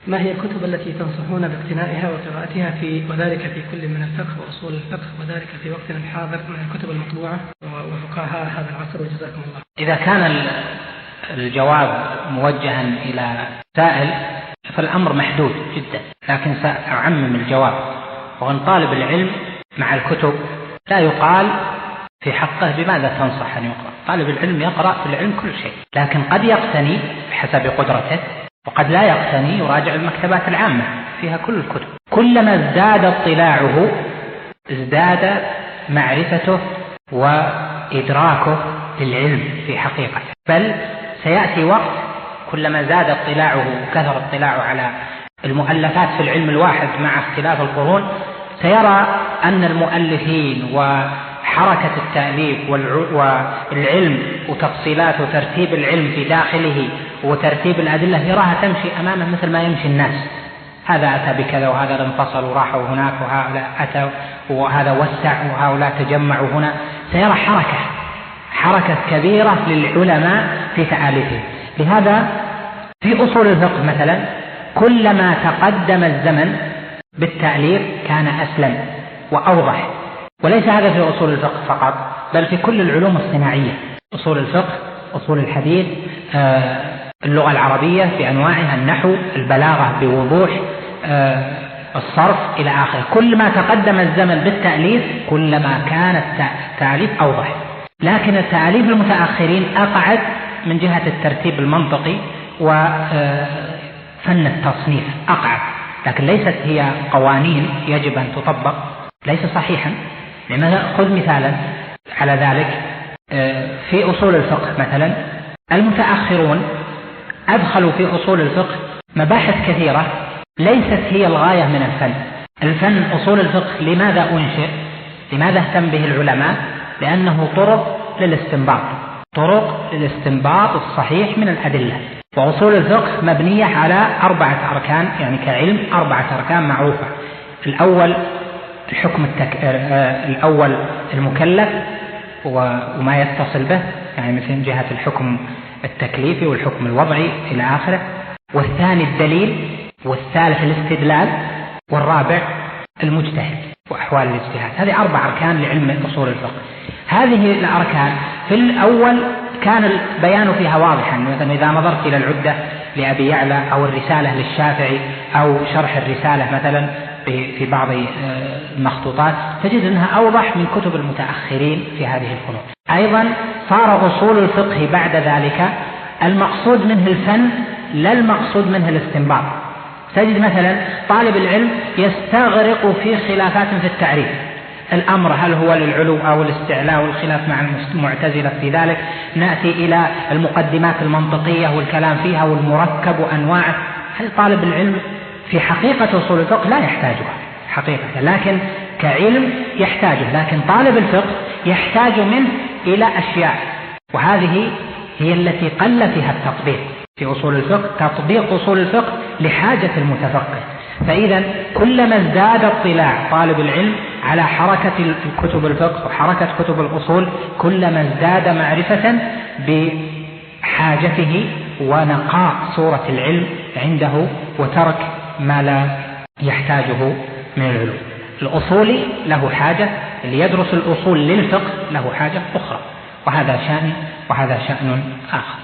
ما هي الكتب التي تنصحون باقتنائها وقراءتها وذلك في كل من الفقه وأصول الفقه، وذلك في وقتنا الحاضر من الكتب المطبوعة وفقهاء هذا العصر، وجزاكم الله. إذا كان الجواب موجها إلى سائل فالأمر محدود جدا، لكن سأعمم الجواب. وأن طالب العلم مع الكتب لا يقال في حقه بماذا تنصح أن يقرأ. طالب العلم يقرأ في العلم كل شيء، لكن قد يقتني بحسب قدرته وقد لا يقتني، يراجع المكتبات العامة فيها كل الكتب. كلما ازداد اطلاعه ازداد معرفته وإدراكه للعلم في حقيقته، بل سيأتي وقت كلما زاد اطلاعه وكثر اطلاعه على المؤلفات في العلم الواحد مع اختلاف القرون، سيرى أن المؤلفين وحركة التأليف والعلم وتفصيلات وترتيب العلم في داخله وترتيب الأدلة يراها تمشي أمامه مثل ما يمشي الناس. هذا أتى بكذا وهذا انفصل وراحوا هناك، وهؤلاء أتوا وهذا وسع وهؤلاء تجمعوا هنا. سيرى حركة كبيرة للعلماء في تأليفهم. لهذا في أصول الفقه مثلا كلما تقدم الزمن بالتأليف كان أسلم وأوضح. وليس هذا في أصول الفقه فقط، بل في كل العلوم الصناعية، أصول الفقه، أصول الحديث، اللغة العربية بأنواعها، النحو، البلاغة بوضوح، الصرف إلى آخره. كل ما تقدم الزمن بالتأليف كلما كان التأليف أوضح. لكن التأليف المتأخرين أقعد من جهة الترتيب المنطقي وفن التصنيف أقعد، لكن ليست هي قوانين يجب أن تطبق، ليس صحيحا. لماذا؟ خذ مثالا على ذلك. في أصول الفقه مثلا المتأخرون أدخلوا في أصول الفقه مباحث كثيرة ليست هي الغاية من الفن. أصول الفقه لماذا أنشئ؟ لماذا اهتم به العلماء؟ لأنه طرق للاستنباط الصحيح من الأدلة. وأصول الفقه مبنية على 4 أركان، يعني كعلم 4 أركان معروفة. الأول الحكم الأول المكلف وما يتصل به، يعني مثل جهة الحكم التكليفي والحكم الوضعي إلى آخره. والثاني الدليل، والثالث الاستدلال، والرابع المجتهد وأحوال الاجتهاد. هذه 4 أركان لعلم أصول الفقه. هذه الأركان في الأول كان البيان فيها واضحا. مثلا إذا نظرت إلى العدة لأبي يعلى أو الرسالة للشافعي أو شرح الرسالة مثلا في بعض المخطوطات تجد أنها أوضح من كتب المتأخرين في هذه الفنون. أيضا صار أصول الفقه بعد ذلك المقصود منه الفن لا المقصود منه الاستنباط. تجد مثلا طالب العلم يستغرق في خلافات في التعريف. الأمر هل هو للعلو أو الاستعلاء، والخلاف مع المعتزلة في ذلك. نأتي إلى المقدمات المنطقية والكلام فيها والمركب وأنواعه. هل طالب العلم في حقيقة أصول الفقه لا يحتاجها حقيقة، لكن كعلم يحتاجه. لكن طالب الفقه يحتاج منه إلى أشياء، وهذه هي التي قل فيها التطبيق في أصول الفقه، تطبيق أصول الفقه لحاجة المتفقه. فإذا كلما ازداد اطلاع طالب العلم على حركة كتب الفقه وحركة كتب الأصول كلما ازداد معرفة بحاجته ونقاء صورة العلم عنده وترك ما لا يحتاجه من العلوم. الأصولي له حاجة، اللي يدرس الأصول للفقه له حاجة أخرى، وهذا شأن وهذا شأن آخر.